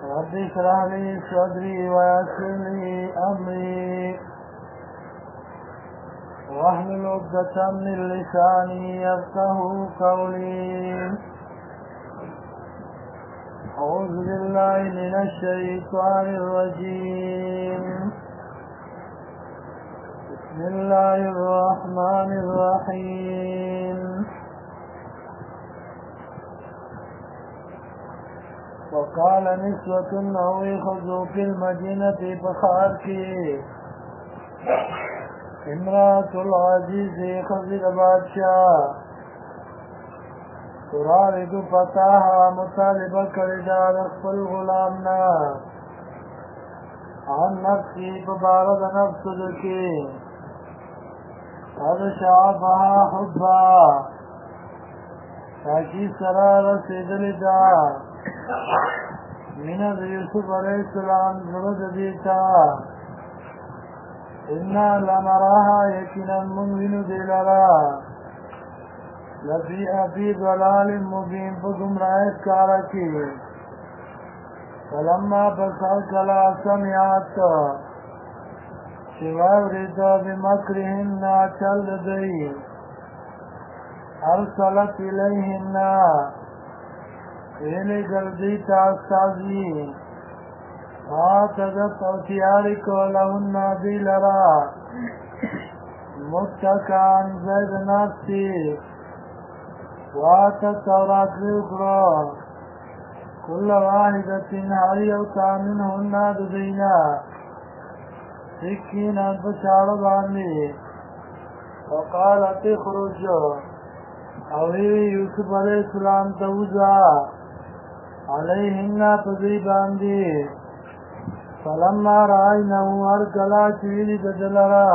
رب اشرح لي صدري ويسر لي أمري واحلل عقدة من لساني يفقهوا قولي. أعوذ بالله من الشيطان الرجيم. بسم الله الرحمن الرحيم. وقال نسوة خذوا في المدينة بخاركي امرأة العزيز خزر بادشاہ ترارد فتاها مطالبه کردار اخفل غلامنا عن نفسی ببارد نفس دکی قد شعبها حبا تاکی سرار سیدل دا من یوسف علیہ السلام زرد دیتا انا لنراها یقینا منوین دلرا لفی ضلال مبین فگمراہ کارکی فلما بسر کلا سمعت شواب ریتا بمکرهن چل دی ارسلت الیهن ایلی گردی تاستازی آتدت او تیاری کو لهن دی لرا متکان زید نفسی واتت تورات لیکرو کل واحدت هری او تامنهن ددینا سکینا بچاڑو باندی وقالت اخرج اوی یوسف علیہ السلام توزا علیہن پذی باندی فلما رأينه ارکلا چویلی ددلرا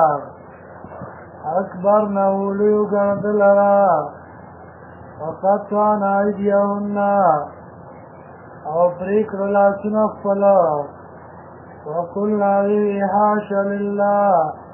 اکبرنه لیو گندلرا وقطعنا ایدیهن او پریک رلاسن اخفلا وقلنا وی حاش للہ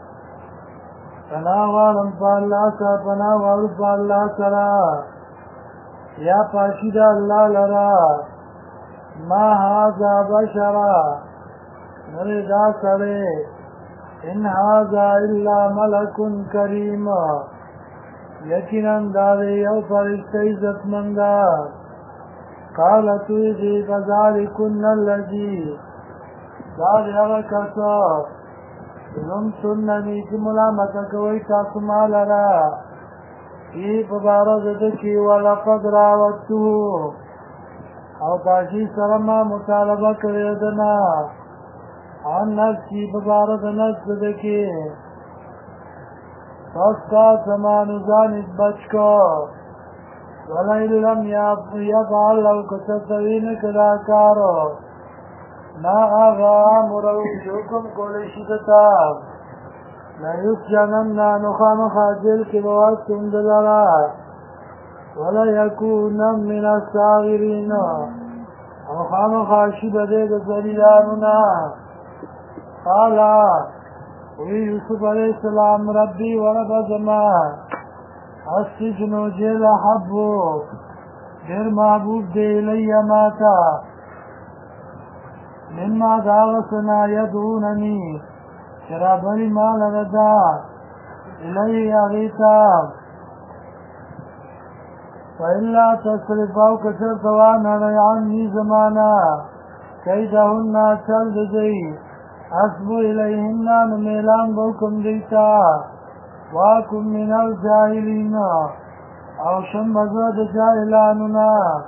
پناوالم پا اللہ سا پناوالم پا اللہ سرا یا پاشید اللہ لرا ما هذا بشرا نردا سرے ان هذا الا ملک کریم یقیناً دارے یو فرشتہ عزت مندہ قالت ویدی فذالکن اللذی دارے اغکسا ظلم سننی کی ملامت کوئی تاسمال را ای پبارد دکی ولقد راوتو او تاشی سرما مطالبہ کردنا عن نفسی ببارد نفس دکی فاسقا سمان زانت بچ کو وَلَئِن لَمْ يَفْعَلْ لَوْ كَتَتَوِينَ كَدَاكَارو نا آغا مرو جوکم کولی شدتا لَيُسْجَنَنَّ نُخَامَ خَاجِلْ کی بواسم دلرا وَلَيَكُونَ مِنَ السَّاغِرِينَ نُخَامَ خاشب دید زلیلاننا قالا وی یوسف علیہ السلام ربی ورب زمان السجن جیل حبو دیر محبوب دی لی ماتا مما داغسنا یدوننی شرابنی مال ردا الی اغیتا فإلا تصرفاو کسر توانا ریعنی زمانا کیدهن چل دی حسبو الیهن نمیلان بوکم دیتا واکم من الجاہلین او شمزد جاہلاننا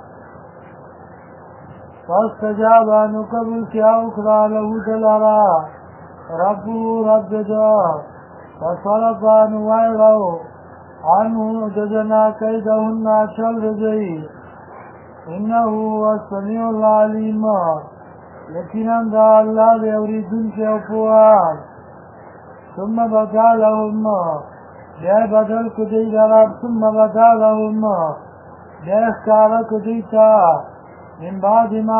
فاستجابانو قبل کیا اکرا لہو دلارا ربو رب دا فصرفانو وائرو عنو دجنا کیدهن چل رجئی انہو السمیع العلیم یقیناً دا اللہ دے اوریدن کے افوان ثم بدا لهم بیا بدل کو دی دراب ثم بدا لهم بیا اختارا کو دیتا من بعد ما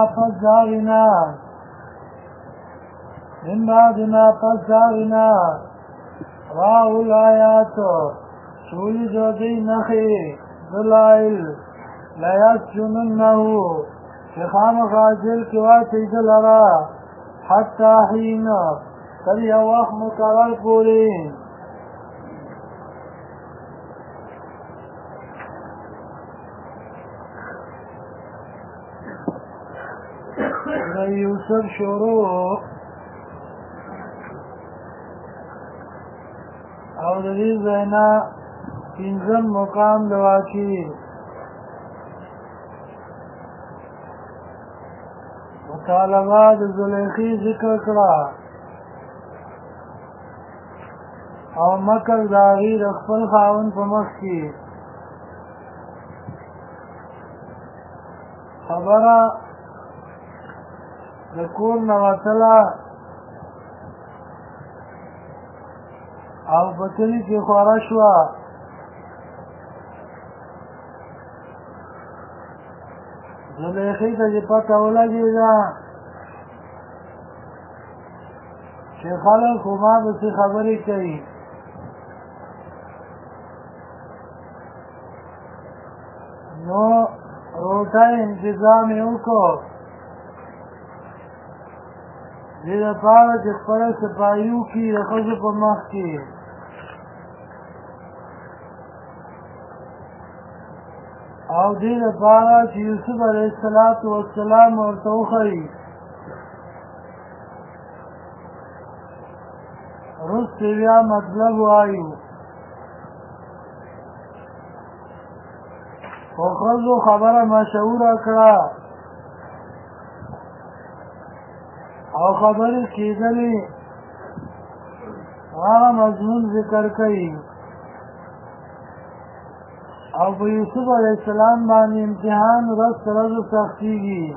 فزارنا راو الآیات شولی جو دی نخی دلائل لیسجننہو چې خامخا جیل کې واچوي ده لره حتی حین تر یو وخت مقرر پورې. د یوسف شروع او د دې ځای نه پنځم مقام د واقعې مطالبه د زلیخې ذکر کړه او مکر د هغې د خپل خاوند په مخ کې خبره د کور نه وتله او په کلي کې خوره شوه. زلیخې ته چې پته ولګېده چې خلک خو ما پسې خبرې کوي، نو روټۍ انتظام یې وکړ دې دپاره چې خپله صفایي وکړي د ښځو په مخ کې. او دې دپاره چې یوسف علیه السلام ورته وښیي. وروسته بیا مطلب وایو. خو ښځو خبره مشهوره کړه او خبرې کېدلې هغه مضمون ذکر کوي او په یوسف علیه السلام باندې امتحان ورځ تر ورځې سختېږي.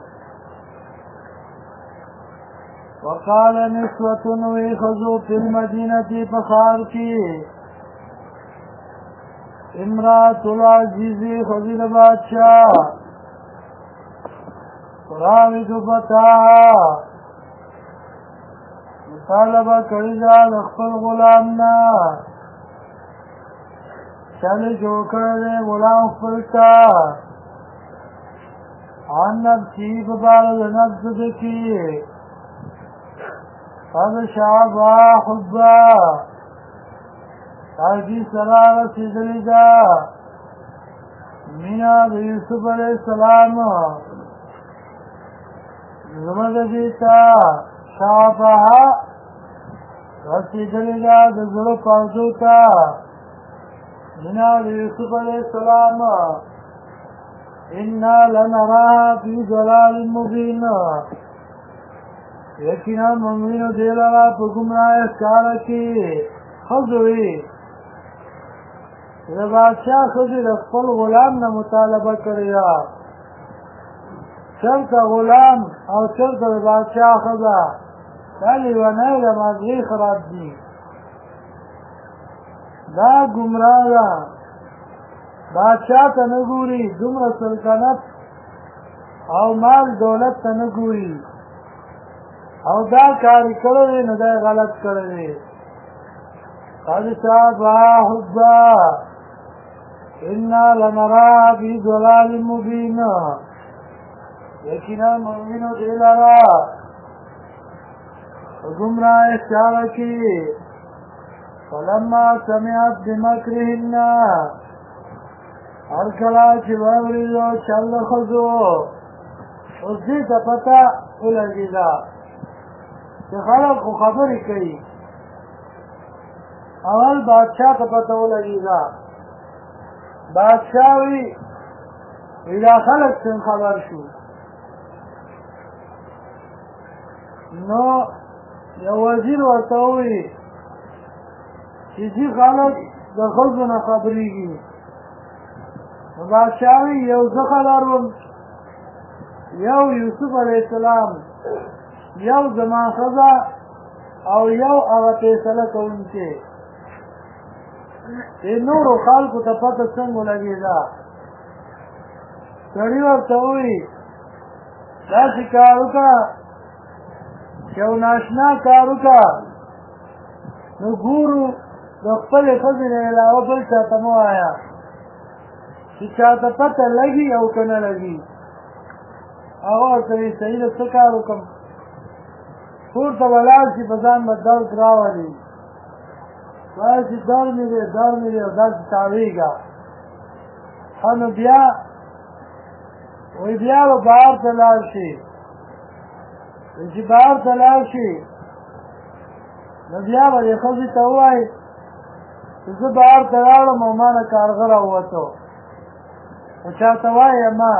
وقال نسوة وی ښځو فی المدینة په ښار کې امرأة العزیز ښځې د بادشاه تراود فتاها مطالبه کړې ده د خپل غلام نه چلې جوړ کړی دی غلام خپل ته عن نفسي په باره د نفس د کې قد شعبا حبا تاکي سره رسېدلې ده مینه د یوسف علیه السلام زړه د دې ته شعبها رسېدلې ده د زړه پردو ته مینه د یوسف علیه السلام انا لنراها فی ضلال مبین یقینا موږ دې لره په ګمراهۍ ښکاره کې ښځو وې د بادشاه ښځې د خپل غلام نه مطالبه کړې ده. چېرته غلام او چېرته د بادشاه ښځه دا لیونۍ د مازغې خراب دي، دا ګمراه ده. بادشاه ته نه ګوري، دومره سلطنت او مال دولت ته نه ګوري او دا کار یې کړی دی نو دا یې غلط کړی دی. قد شعبها حبا انا لنراها فی ضلال مبین یقینا مومنو دې لره په ګمراهۍ ښکاره کې فلما سمعت بمکرهن هر کله چې واورېدو چل د ښځو اوس دې ته پته ولګېده چې خلک خو خبرې کوي. اول بادشاه ته پته ولګېده، بادشاه وي دا خلک څنګه خبر شو. نو یو وزیر ورته ووایي چې ځي خلک د ښځو نه خبرېږي. نو بادشاه وي یو زه خبر وم، یو یوسف علیه السلام، یو زما ښځه او یو هغه فیصله کوونکی. دې نورو خلکو ته پته څنګه ولګېده؟ سړي ورته ووایي داسې کار وکړه چې یو ناشنا کار وکړه نو ګورو د خپلې ښځې نه علاوه بل چا ته مه وایه چې چا ته پته لګي او که نه لګي. هغه ورته وایي صحیح ده څه کار وکړم کور ته به لاړ شي په ځان به درد راولي وایي چې در مې دی او داسې تاویږه ښه نو بیا وایي بیا به بهر ته لاړ شي چې بهر ته لاړ شي نو بیا به دې ښځې ته ووایي چې زه بهر ته راوړم او ما نه کارغه راووتو خو چاته وایه ما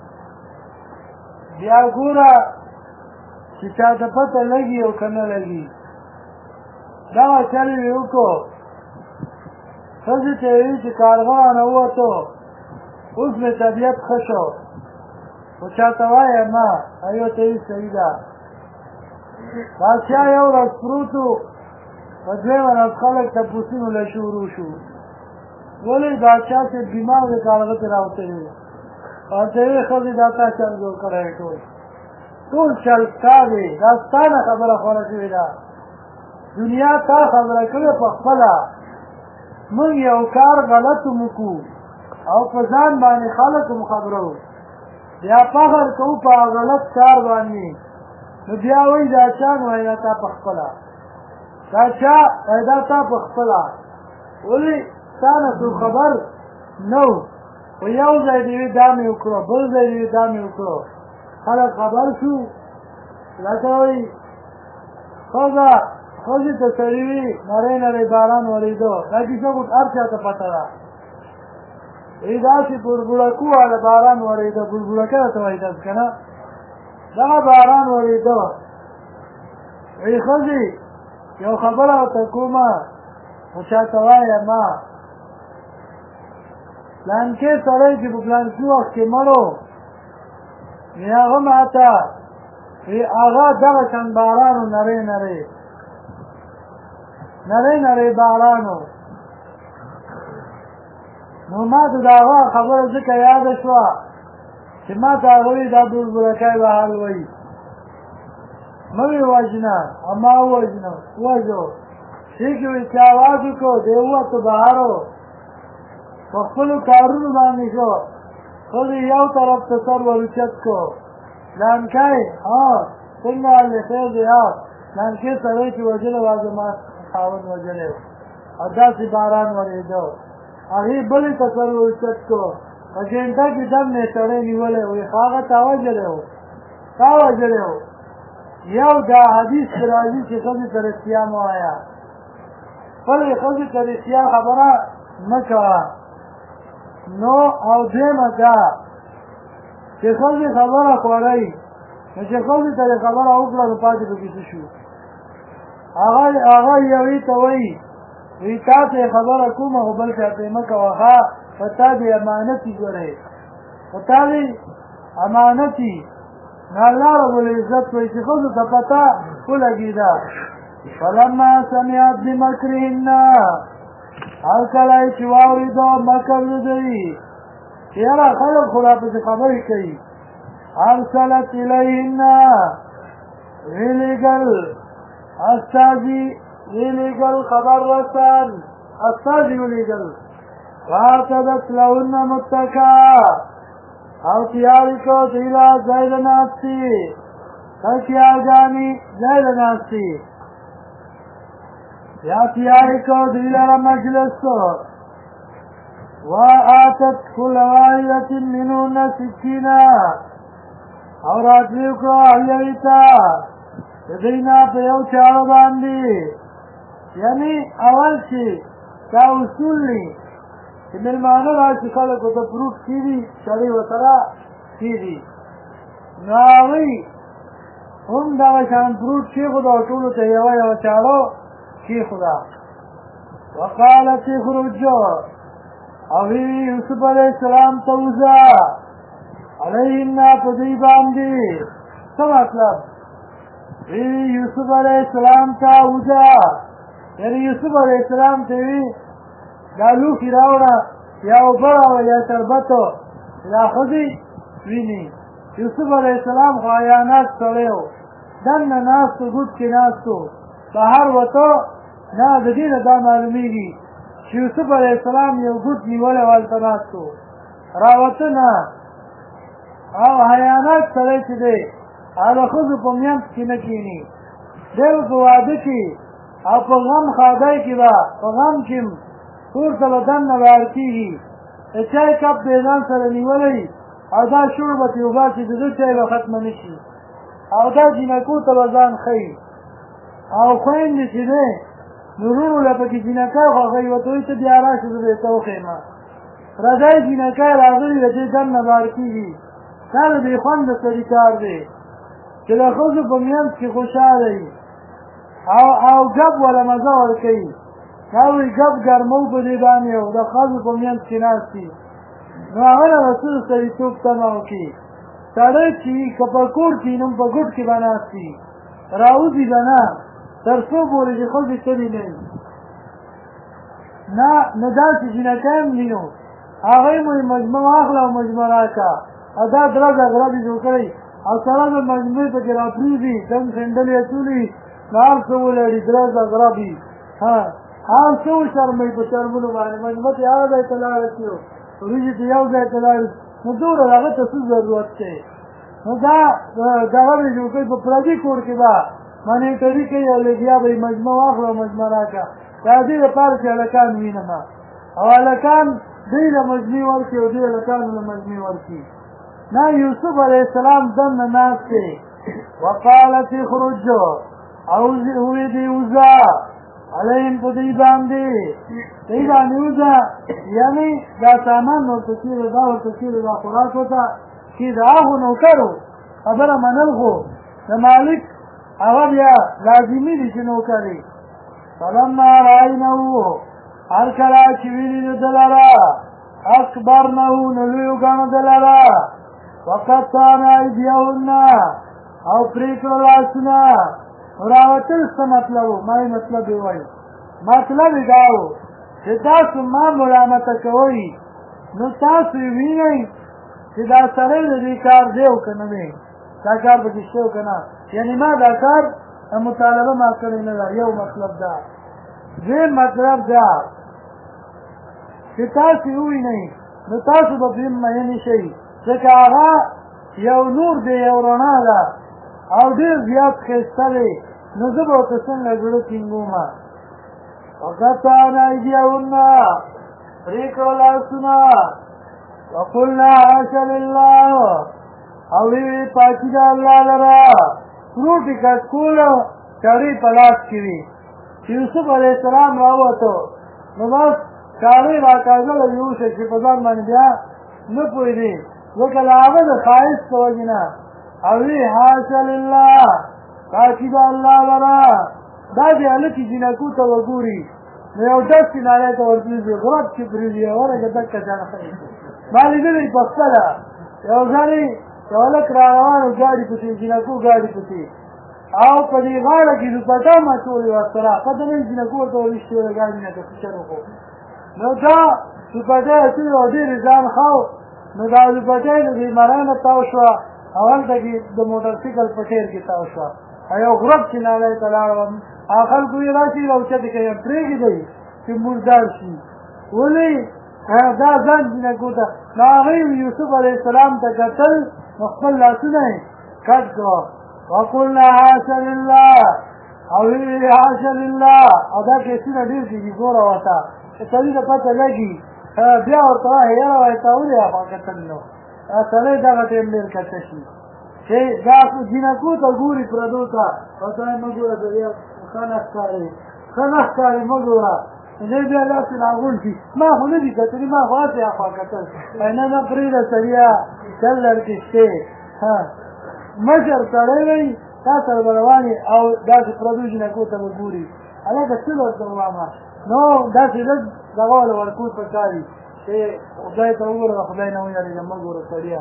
بیا ګوره چې چاته پته لګي او که نه لګي دغه چل یې وکړو ښځې ته یې وي چې کارغه رانه ووتو اوس مې طبیعت ښه شو خو چاته وایه ما هغې ته یې صحیح ده بادشاه یو ورځ پروت و په دویمه ورځ خلک تپوسونو له شروع شو ولې بادشاه صاحب بیمار دی کارغه ترې راوتلی دی ورته یې ښځې دا تا چل جوړ کړی ټول چل ستا دی دا ستا نه خبره خوره شوې ده دنیا تا خبره کړې په خپله موږ یو کار غلط وکړو او په ځان باندې خلک هم خبرو بیا فخر کوو په غلط کار باندې نو بیا وایي دا چا نو وایي دا تا په خپله دا چا وایي دا تا په خپله ولې ستا نه څوک خبر نه و خو یو ځای دې وي دا مې وکړو بل ځای دې وي دا مې وکړو خلک خبر شو لکه وایي ښځې ته سړي وي نری نری باران ورېدو دا کیسه خو هر چا ته پته ده وایي داسې بلبلکو واله باران ورېده بلبلکه راته وایي داسې که نه دغه باران ورېده وایي ښځې یو خبره ورته کومه خو چاته وایه ما پلانکې سړی چې په پلانکي وخت کې مړو نو هغه ماته وایي هغه دغه شان باران و نری نری باران و نو ما ته د هغه خبره ځکه یاده شوه چې ما ته هغه وایي دا بلبلکی به حال وایي مه مې وژنه او ما وژو ټیک وایي چې اواز وکړو دی ووتو بهر په خپلو کارونو باندې شو ښځې یو طرف ته سر ور اوچت کړو پلانکی څنګه حال دی خیر دی پلانکې سړی چې وژلی وه زما خاوند وژلی او داسې باران ورېده هغې بلې ته سر ور اوچت کړو په ګینټه کې دم مې سړی نیولی وایي هغه تا وژلی و یو دا حدیث کې راځي چې ښځې ته رښتیا مه وایه خپلې ښځې ته رښتیا خبره مه کوه نو او دویمه دا چې ښځې خبره خوړی نو چې ښځې ته یې خبره وکړه نو پاتې پکې څه شو هغه یوې ته وایي وی تا ته یې خبره کومه خو بل چا ته یې مه کوه ښه په تا دې امانتي ګورئ په تا دې امانتي نو الله ربالعزت وایي چې ښځو ته پته ولګېده فلما سمعت بمکرهن هر کله چې واورېده مکر د دوی چې یاره خلک خو راپسې خبرې کوي ارسلت الیهن ویلېږل استازي ویلېږل خبر رسان استازي ولیږل واعتدت لهن متکا او تیاری کو دوی له ځای د ناستي تکیاګانې ځای د ناستي یا تیاری کو دوی لره مجلس وآتت كل واحدة منهن سكينا او راتلی وکړو هر ته د دوی نه په یو چاړه باندې یعنې اول چې دا اصول دي چې مېلمانه راشي خلک ورته فروټ کېږي سړی ورسره کېږي نو هغوی هم دغه شان فروټ کېښوده او ټولو ته یوه چاړه کېښوده وقالت اخرج او یوسف علیه السلام ته وځه علیهن په دوی باندې څه مطلب یوسف علیه السلام ته وځه یعنې یوسف علیه السلام ته وي دا لوښي راوړه یا اوبه راوړه یا شربت دا ښځې ویني یوسف علیه السلام خو حیانات سړی و دننه ناست و ګوټ کې ناست و بهر وته نه د دې نه دا معلومېږي چې یوسف علیه السلام یو ګوټ نیولی و هلته ناست و راوته نه او حیانت سړی چې دی هغه د ښځو په منځ کې نه کښېني دی به په واده کې او په غم خادی کې به په غم کې کور ته به دننه بهر کېږي د چای کپ به یې ځان سره نیولی او دا شور به ترې وباسي د ده چای به ختمه نه شي او دا جینکو ته به ځان ښیي او خویندې چې دی نو وروڼو له پکې جینکۍ خوښوي ورته وایي ته بیا راشه زه به یې ته وښیم پردی جینکۍ راغلي د دې دننه بهر کېږي دا د بې خونده سړي کار دی چې د ښځو په منځ کې خوشحاله وي او ګپ وله مزه ورکوي دا وایي ګپ ګرمو په دې باندې او د ښځو په منځ کې ناست وي نو هغه له رسول سړیتوب تمه وکړي سړی چې که په کور کې نو په ګوټ کې به ناست وي راوځي به نه تر څو پورې چې ښځې تللي نه وي نه داسې جینکۍ هم دي نو هغوی مو مجموع واخله او مجموع راکړه او دا درزه غربې جوړ کړئ او سره د مجموعې پکې راپرېږدي دم سینډل یې اچولي نو هر څه ولړي درزه غربي هر څه وشرموي په شرمونو باندې مجموع ته هغه ځای ته لاړه شي وریجې ته یو ځای ته لاړ نو دومره هغه ته څه ضرورت دی نو دا دغه به جوړ کړئ په پردي کور کې به مانیټري کوي او لګیا به یې مجموع واخله او مجموع راکړه دا دې لپاره چې هلکان وینم او هلکان دوی له مجموعې ورکړي او دوی هلکانو له مجموعې ورکړي نه یوسف علیه السلام دننه ناست دی وقالت اخرج او وی دی وځه علیهم په دوی باندې وځه یعنې دا سامان ورته کېږي دا ورته کېږي دا خوراک ورته چې د هغو نوکرو خبره منل خو د مالک هغه بیا لازمي دي چې نوکر وي فلما رأینه هر کله چې ویني د ده لره اکبرنه نو لوی وګڼه ده لره وقطعنا ایدیهن او پرې کړه لاسونه راوتل څه مطلب و ما یې مطلب یې وایي مطلب یې دا و چې تاسو ما ملامته کوئ نو تاسو یې وینئ چې دا سړی د دې کار دی او که نه دی دا کار پکې شته او که نه یعنې ما دا کار مطالبه ما کړې نه ده یو مطلب دا دویم مطلب دا چې تاسو یې ووینئ نو تاسو به پرې مینې شئ ځکه هغه یو نور دی یو رڼا ده او ډېر زیات ښایسته دی نو زه به ورته څنګه زړه ټینګومه وقطعنا ایدیهن پرې کړه لاسونه وقلنا حاشا لله او وی پاکی دا الله لره فروټي کټ کول چړې په لاس کې وي چې یوسف علیه السلام راووتو نو بس چړې راکاږله یوسف چې په ځان باندې بیا نه پوهېدې ځکه د هغه د ښایست په وجې نه او وی حاشا لله پاکی دا الله لره دا دې هلکې جینکو ته وګوري نو یو ډسې نالی ته ورپرېږدي غرب چې پرېږدي ورګه دکه جانه ښایي ما لیدلی په خپله یو ځلې یو هلک را روانو ګاډي پسې جینکو ګاډي پسې او په دې غاړه کې دوپټه ماتولې وه سره پته نه وي جینکو ورته وویشتې وه د ګاډي نه که فشر وکړو نو دا دوپټه یې اچولې وه ډېر یې ځان ښه نو دا دوپټه یې د دې مرۍ نه تاو شوه او هلته کې د موټرسایکل په ټیر کې تاو شوه او یو غرب چې نالی ته لاړ وم هغه خلکو یې راشي راوچتې کوي پرېږدئ چې مردار شي ولې دا ځان جینکو ته نو هغوی یوسف علیه السلام ته کتل نو خپل لاسونه یې کټ کړه وقلنا حاشا لله او ویلې حاشا لله او دا کیسونه ډېر کېږي ګوره ورته چې سړي ته پته لګي بیا ورته وایي یاره وایي تا ولې هغه کتل نو سړی دغه ټایم ډېر کته شي چې دا جینکو ته ګوري پردو ته ورته وایي مه ګوره ته بیا ښه نه ښکاري ښه نه ښکاري مه ګوره دی بیا داسې راغونډ شي ما خو نه دي کتلي ما خو هسې اخوا کتل نه نه پرېږده سړیه چل درکې شتې مشر سړی وی تا سره به روان او داسې پردو جینکو ته به ګوري هلکه څه درته ووامه نو داسې لږ دغه والا ورکوټ پکار وي چې خدای ته وګوره خدای نه ویرېږه مه ګوره سړیه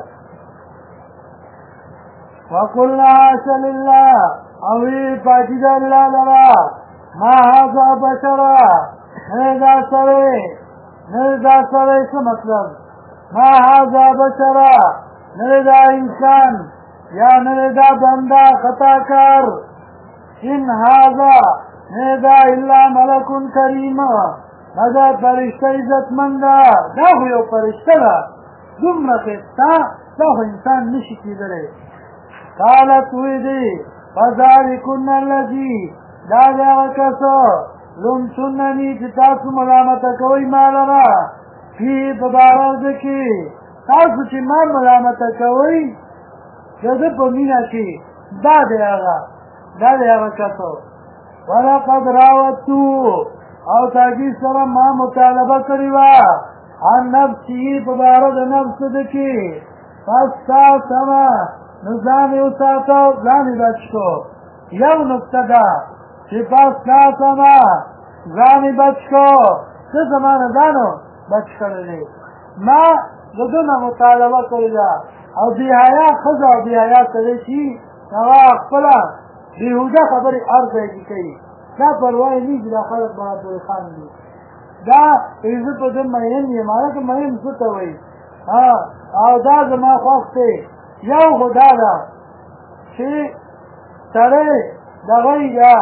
وقلنا حاشا لله او وی پاکي د الله لره ما هذا بشرا نه دا سړی څه مطلب ما هذا بشرا نه دا انسان یا نه دا بنده خطاکار ان هذا نه دا الا ملک کریم مگر فرشته عزتمنده دا خو یو فرشته ده دومره ښایسته دا خو انسان نشي کېدلی قالت وی دی فذلکن الذي دا دی هغه کس لمتنني چې تاسو ملامته کوئ ما لره فی په باره د کې تاسو چې ما ملامته کوئ د ده په مینه کې دا دی هغه کس ولقد راودتو او تاکي سره ما مطالبه کړې وه عن نفسه په باره د نفس د کې فاستعصمه نو ځان یې وساته ځان یې بچ کړو یو نکته ده چې فاستعصمه ځان یې بچ کړو څه زما نه ځانو بچ کړی دی ما د ده نه مطالبه کړې ده او بېحیا ښځه او بېحیا سړی چې هغه خپله بېهوده خبرې هر ځای کې کوي دا پروا یې نه چې دا خلک بهادر خان دي دا زه په ده مین یم هلکه مین څه ته وایي او دا زما خوښ دی یو خو دا ده چې سړی دغه یا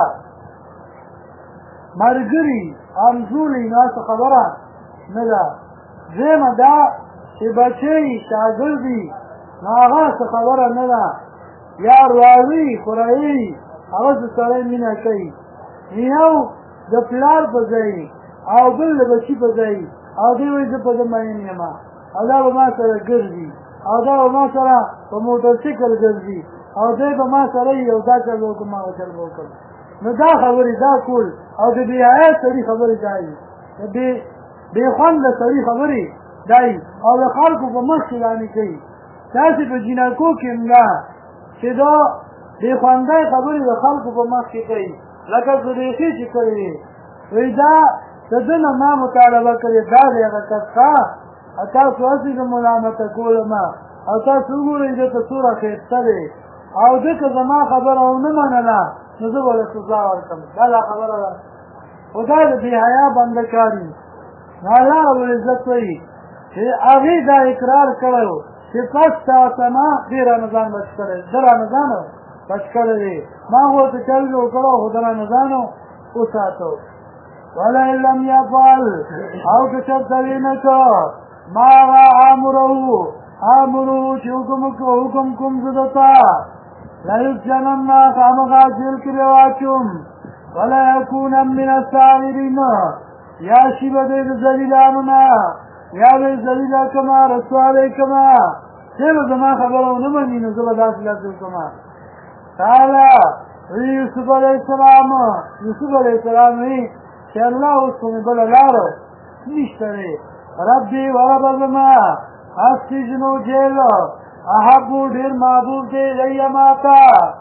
ملګري همزولي نو هسې خبره نه ده دویمه دا چې بچی شاګردي نو هغه څه خبره نه ده یا راوي خورایي هغه څه سړی مینه کوي یو د پلار په ځای او بل د بچي په ځای او دی وایي زه په ده مین یم او دا به ما سره ګرځي او دا به ما سره په موټرسایکل ګرځي او دی به ما سره یو دا چل وکړم هغه چل وکړم نو دا خبرې دا کول او د بېحیا سړي خبرې دا وي د بېخونده سړي خبرې دا وي او د خلکو په مخ کې دانې کوي داسې په جینکو کې هم ده چې دا بېخونده خبرې د خلکو په مخ کې کوي لکه زلیخي چې کړې وي وایي دا د ده نه ما مطالبه کړې دا دی هغه کس ښه تاسو هسې د ملامته کولم او تاسو وګورئ ده ته څومره ښایسته دی او ده که زما خبره ونه منله نو زه به له سزا ورکړم دا لا خبره ده خو دا د بېحیا بنده کاري نو الله ربالعزت وایي چې هغې دا اقرار کړی و چې فاستعصمه دې رانه ځان بچ کړی ده رانه ځان بچ کړی دی ما خو ورته چل مې وکړی خو ده رانه ځان وساتو ولئن لم یفعل او که چېرته ویې نه کړ ما هغه امرو چې حکم کوم زه درته لیسجنن خامخا جیل کې به واچوم ولیکون من الصاغرین یا شي به دی د ذلیلانو نه یا به یې ذلیله کړمه رسوا به یې کړمه چې به زما خبره ونه مني نو زه به داسې داسې وکړمه قاله یوسف علیه السلام وی چې الله اوس خو مې بله لاره نشته دی ربي ورب زما السجن جیل احبو ډېر محبوب دی الیه ماته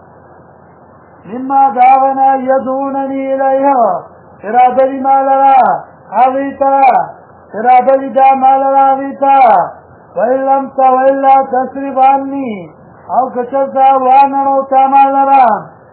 مما دعونا یدعونني الیه ارادلي ما لره هغې ته ارادلي دا ما لره هغې ته وإلا تصرف عني او که چېرته وانړو تا ما لره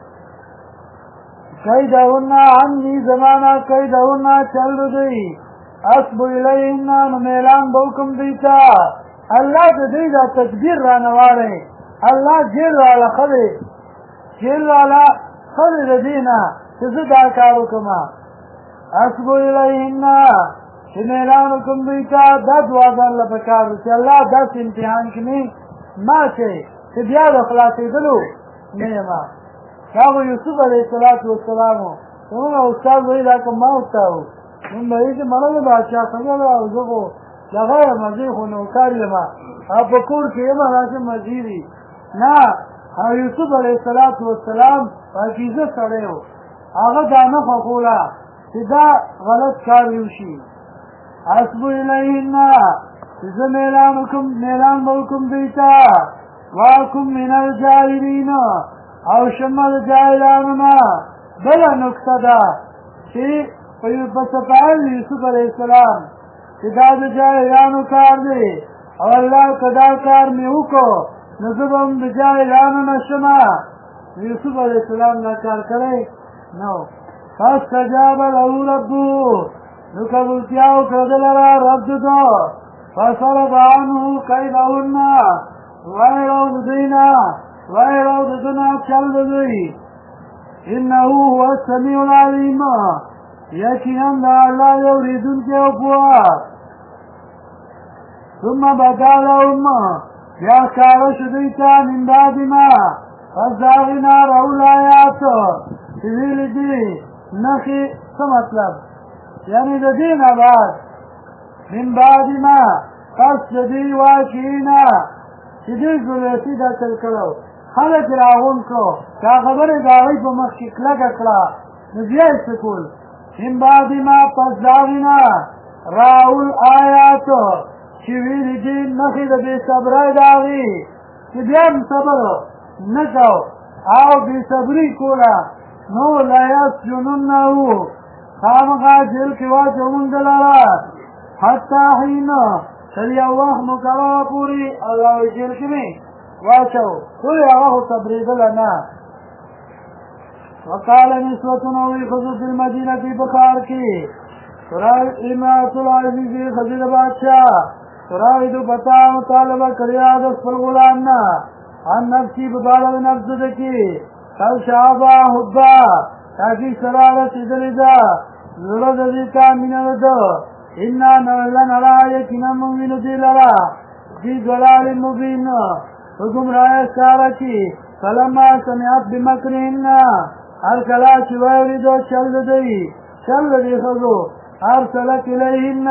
کیدهن عني زمانه کیدهن چل د دوی اصبو الیهن نو میلان به وکړم دوی ته الله د دوی دا تدبیر رانه واړی الله جیل والا ښه دی جیل والا ښه دی د دې نه چې زه دا کار وکړم اصبو الیهن چې میلان وکړم دوی ته دا دعا د الله په کار چې الله داسې امتحان کې مې ما چې بیا د خلاصېدلو نه یم دا خو یوسف علیه السلام زموږ استاد وایي دا که ما ورته و نو به وایي چې منه د بادشاه څنګه ده او زه خو دغه یم زه خو نوکر یم او په کور کې یم داسې مزیري نه او یوسف علیه السلام پاکیزه سړی و هغه دا نه خوښوله چې دا غلط کار وشي حسبو الیهن چې زه میلان به وکړم دوی ته واکم من الجاهلین او شمل جاهلانو نه بله نکته ده چې په صفحه یوسف علیه السلام چې دا د جاهلانو کار دی او الله که دا کار مې وکړو نو زه به هم د جاهلانو نه شمه یوسف علیه السلام دا کار کړی نو فاستجاب له ربه نو قبولتیا وکړه د لره رب د ده فصرف عنه کیدهن وایړو د دوی نه وایړو د ده نه چل د دوی انه هو السمیع العلیم یقینا د الله اورېدونکی او پوه ثم بدا لهم بیا ښکاره شو دوی ته من بعد ما پس د هغې نه راول آیاتو چې ویلي دي نښې څه مطلب یعنې د دې نه بعد من بعد ما پس د دې واقعې نه چې دې زلیخي دا چل کړو خلک یې راغونډ کړو دا خبرې د هغوی په مخ کې کلکه کړه نو بیا یې څه کول من بعد ما پس د هغې نه راول آیاتو چې ویلي دي نښې د بې صبرۍ د هغې چې بیا هم صبر نه کو او بې صبري کوله نو لیسجننه خامخا جیل کې واچو موږ ده لره حتی حین تر یو وخت مقرره پورې الله وایي جیل کې مې واچو ټولې هغه خو صبرېدله نه وقال نسوة وی ښځو فی المدینه په ښار کې امرأة العزیز ښځې د بادشاه تراود پتا مطالبه کړیا د خپل غلام نه ان نفسي په باره د نفس د کې قد شابه حبا تاکي سره رسېدلې ده زړه د دې ته مینه ده انا لنرا یقینا موږ وینو دې لره فی ضلال مبین په ګمراهۍ ښکاره کې فلما سمعت بمکرهن هر کله چې واورېدو چل د دوی چل د دې ښځو ارسلت الیهن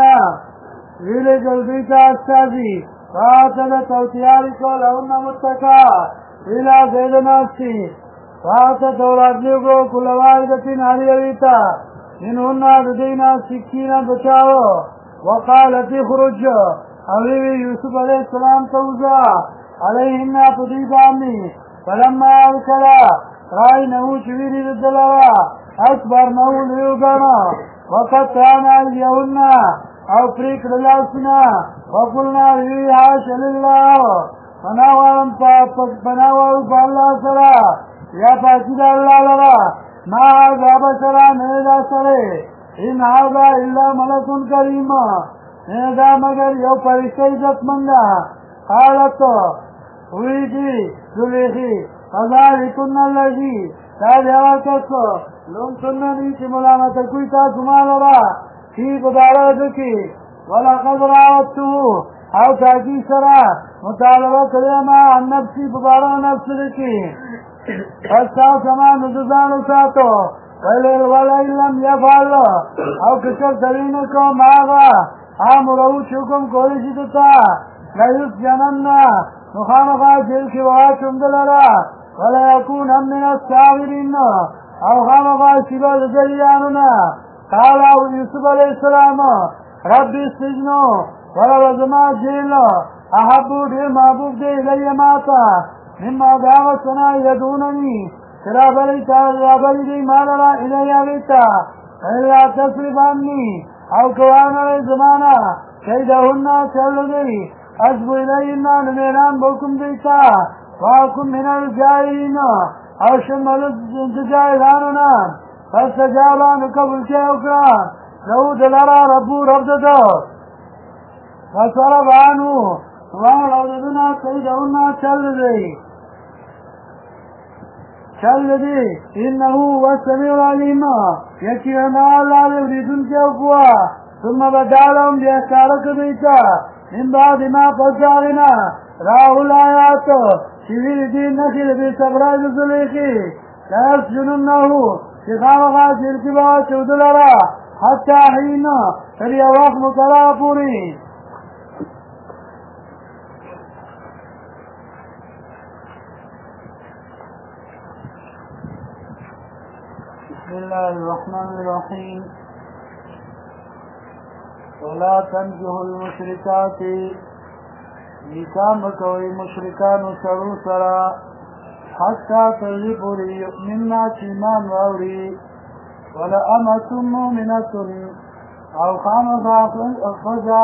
ویلې جلدی ته استازي فاتدت او تیاری کو لهن متکا ایلا زید ناستی فاتت او راتلی کو کلواردتی ناری اویتا منهن ددینا سکینا بچاو وقالت اخرج اویوی یوسف علیہ السلام توزا علیهن پدیدامی فلما اوکلا رائی نهو چویری ردلوا اکبر نهو لیوگانا وقت تانا الیهن او پریک للاسنا وقلنا وی حاش لله پناوارم پناوارم پا اللہ سرا یا پاکی دا اللہ لرا ما هذا بشرا نیدا سرے ان هذا الا ملکن کریم نیدا مگر یو پرشت عزت منگا قالتو ہوئی دی زلیخی فذالکن اللذی دا دیوار کسو لون سننی چی ملامت کوئی تا سمال را کی گزارا دکی ولقد راوته او تاکی سرا مطالبه کریما عن نفسی ببارا نفس دکی فستا سما نزدانو ساتو ولئن لم یفعل او کشر دلینکو ماغا آمرو چکم کوئی شدتا لیس جنن مخامخا جل کی وحاچم دلرا ولیکون من الساغرین او خامخا شبا دجریانونا قال یوسف علیہ السلام رب السجن ورب زما جیل احبو دیر محبوب دے الی ماتا مما دعوتنا یدوننی رابلی دی مالرا الی آویتا الا تصرف عنی او کوانا زمانا کیدهن چل دی ازبو الینا نمیران بکم دیتا واکم من الجائرین او شمال جائرانونا فاستجابا نقبل کے اکرا لو دلارا ربو رب ددو فصرف عنو وان لو ددنا سیدهن چل دی انہو والسمیع العلیم یقینا اللہ یریدن کے اقوا ثم بدالهم بیاکارک دیتا من بعد ما فزارنا راہ الآیات شویر دین نخیر بی صبراج زلیخی لا یسجننہو خامخا جیل کی بابا چود لرا حتی حین تر یو وقت مقرره پوری بسم الله الرحمن الرحیم ولا تنكحوا المشركات نکاح مکوئ مشرکانو سرو سرا حتی ترغی پوری یؤمننا چیمان راوری ولأمة مؤمنة او خامخا خزا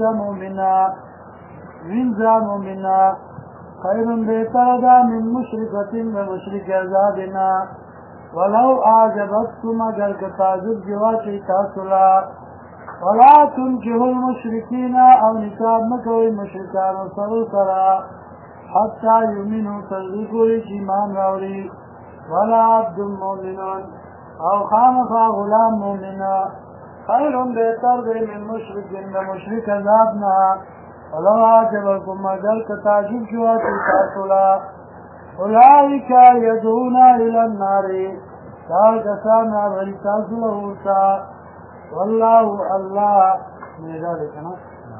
وینزا مؤمنا خیر بہتر دا من مشرکت و مشرک عذابنا ولو اعجبتكم اگر کتاجب جوا کی تاثلا ولا تنكحوا المشرکین او نکاح مکوئ مشرکانو سرو سرا حتی یؤمنوا ترغیقوی چیمان راوری ولا عبد مؤمنون او خامخا غلام مؤمنا خیر بہتر دے من مشرکین دا مشرک عذابنا ولو عجبكم مگر کتاجب شوا تاسولا اولئک یدعون الى النار دا کسان راولی تاسولا ہوتا والله اللہ میرا لکھنا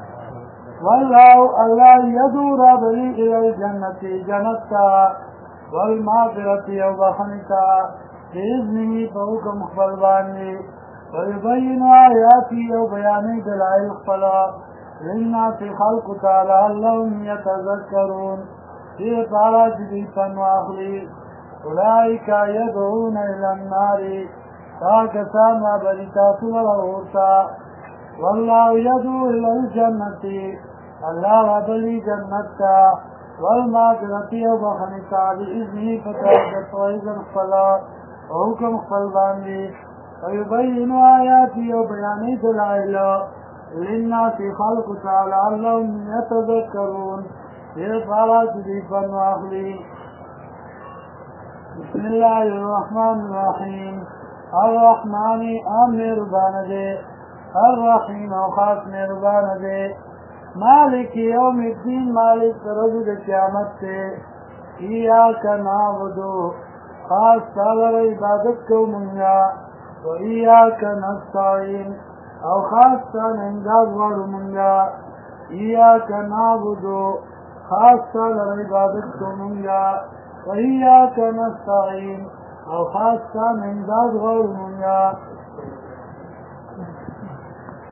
والله اللہ یدعو راولی الى الجنت جنتا والمغفرة وبخنتا بإذنه فوقم خبربانی ويبين آياته وبيان دلائل خلا للناس خلق تعالى لهم يتذكرون في طارات ديفا واخلي أولئك يدعون إلى النار فاكسان وبرتاس ورغوصا والله يدعو إلى الجنة الله وبلي جنتا والمغفرة وبخنتا بإذنه فتوجد وإذن خلا وحكم خلباني ويبين آياته وبيان دلائل للناس خلق تعالى لهم يتذكرون في طارات ديفا واخلي بسم الله الرحمن الرحيم الرحمن مهربان دے الرحیم خاص مهربان دے مالک یوم الدین مالک روز قیامت سے ایاک نعبدو خاص تعالی عبادت کو منگا و ایاک نستعین او خاص تعالی امداد وارو منگا ایاک نعبدو خاص تعالی عبادت کو منگا و ایاک نستعین او خاص تعالی امداد وارو منگا